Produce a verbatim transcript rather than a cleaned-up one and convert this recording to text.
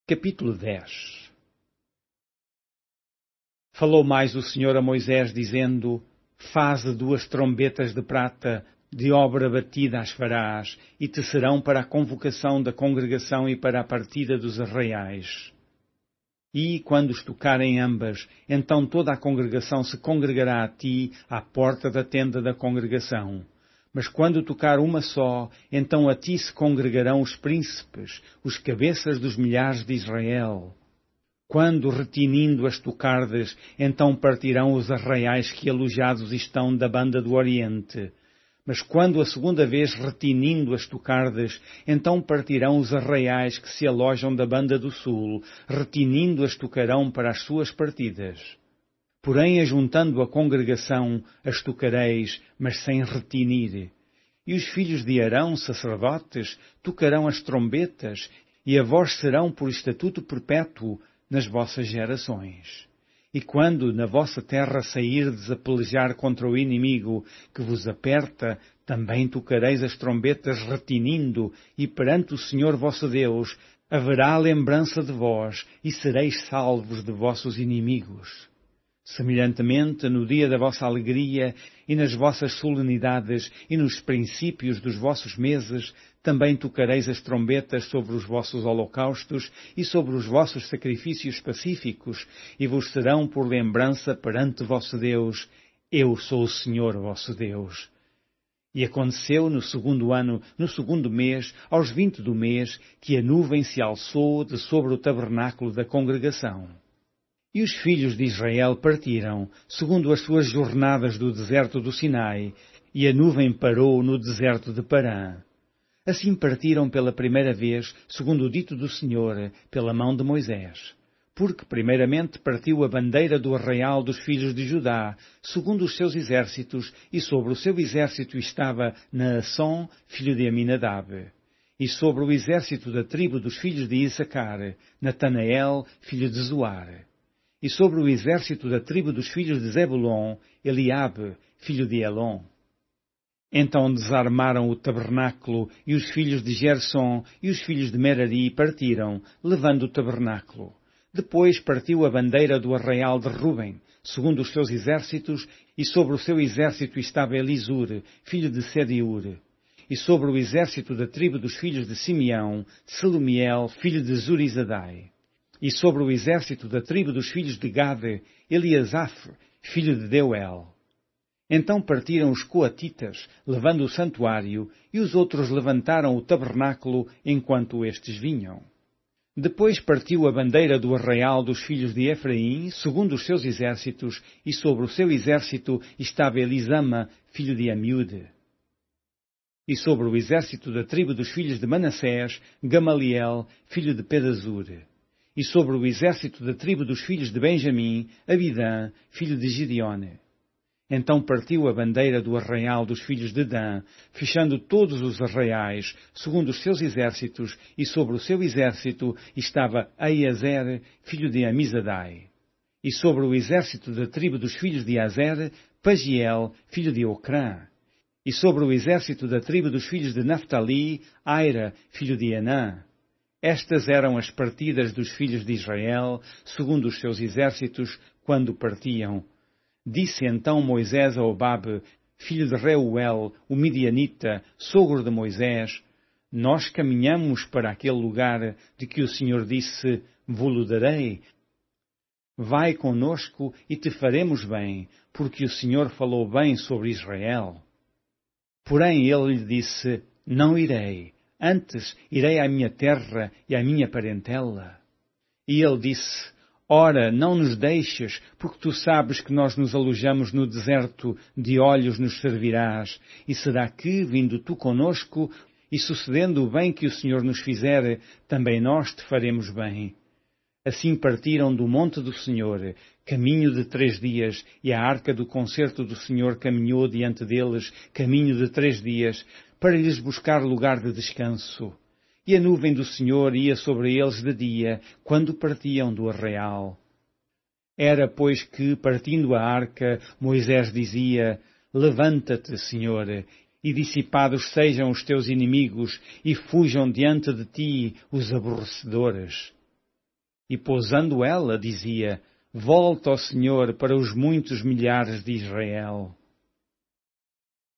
Capítulo dez. Falou mais o Senhor a Moisés, dizendo: Faze duas trombetas de prata, de obra batida as farás, e te serão para a convocação da congregação e para a partida dos arraiais. E, quando os tocarem ambas, então toda a congregação se congregará a ti à porta da tenda da congregação. Mas quando tocar uma só, então a ti se congregarão os príncipes, os cabeças dos milhares de Israel. Quando retinindo as tocardes, então partirão os arraiais que alojados estão da banda do Oriente. Mas quando a segunda vez retinindo as tocardes, então partirão os arraiais que se alojam da banda do Sul, retinindo as tocarão para as suas partidas. Porém, ajuntando a congregação, as tocareis, mas sem retinir. E os filhos de Arão, sacerdotes, tocarão as trombetas, e a vós serão por estatuto perpétuo nas vossas gerações. E quando na vossa terra sairdes a pelejar contra o inimigo que vos aperta, também tocareis as trombetas retinindo, e perante o Senhor vosso Deus haverá lembrança de vós, e sereis salvos de vossos inimigos. Semelhantemente, no dia da vossa alegria, e nas vossas solenidades, e nos princípios dos vossos meses, também tocareis as trombetas sobre os vossos holocaustos e sobre os vossos sacrifícios pacíficos, e vos serão por lembrança perante vosso Deus. Eu sou o Senhor vosso Deus. E aconteceu no segundo ano, no segundo mês, aos vinte do mês, que a nuvem se alçou de sobre o tabernáculo da congregação. E os filhos de Israel partiram, segundo as suas jornadas do deserto do Sinai, e a nuvem parou no deserto de Parã. Assim partiram pela primeira vez, segundo o dito do Senhor, pela mão de Moisés. Porque primeiramente partiu a bandeira do arraial dos filhos de Judá, segundo os seus exércitos, e sobre o seu exército estava Naasson, filho de Aminadab. E sobre o exército da tribo dos filhos de Issacar, Natanael, filho de Zoar. E sobre o exército da tribo dos filhos de Zebulon, Eliabe, filho de Elon. Então desarmaram o tabernáculo, e os filhos de Gerson e os filhos de Merari partiram, levando o tabernáculo. Depois partiu a bandeira do arraial de Ruben, segundo os seus exércitos, e sobre o seu exército estava Elisur, filho de Sediur. E sobre o exército da tribo dos filhos de Simeão, Selumiel, filho de Zurizadai. E sobre o exército da tribo dos filhos de Gade, Eliasaf, filho de Deuel. Então partiram os coatitas, levando o santuário, e os outros levantaram o tabernáculo enquanto estes vinham. Depois partiu a bandeira do arraial dos filhos de Efraim, segundo os seus exércitos, e sobre o seu exército estava Elisama, filho de Amiúde. E sobre o exército da tribo dos filhos de Manassés, Gamaliel, filho de Pedazur. E sobre o exército da tribo dos filhos de Benjamim, Abidã, filho de Gideone. Então partiu a bandeira do arraial dos filhos de Dan, fechando todos os arraiais, segundo os seus exércitos, e sobre o seu exército estava Aiazer, filho de Amizadai. E sobre o exército da tribo dos filhos de Azer, Pagiel, filho de Ocrã. E sobre o exército da tribo dos filhos de Naftali, Aira, filho de Anã. Estas eram as partidas dos filhos de Israel, segundo os seus exércitos, quando partiam. Disse então Moisés a Obabe, filho de Reuel, o midianita, sogro de Moisés: Nós caminhamos para aquele lugar de que o Senhor disse: Vô-lo darei. Vai conosco e te faremos bem, porque o Senhor falou bem sobre Israel. Porém ele lhe disse: Não irei. Antes irei à minha terra e à minha parentela. E ele disse: Ora, não nos deixes, porque tu sabes que nós nos alojamos no deserto, de olhos nos servirás. E será que, vindo tu conosco, e sucedendo o bem que o Senhor nos fizer, também nós te faremos bem. Assim partiram do monte do Senhor, caminho de três dias, e a arca do concerto do Senhor caminhou diante deles, caminho de três dias, para lhes buscar lugar de descanso. E a nuvem do Senhor ia sobre eles de dia, quando partiam do arraial. Era, pois, que, partindo a arca, Moisés dizia: Levanta-te, Senhor, e dissipados sejam os teus inimigos, e fujam diante de ti os aborrecedores. E pousando ela, dizia: Volta, ó Senhor, para os muitos milhares de Israel.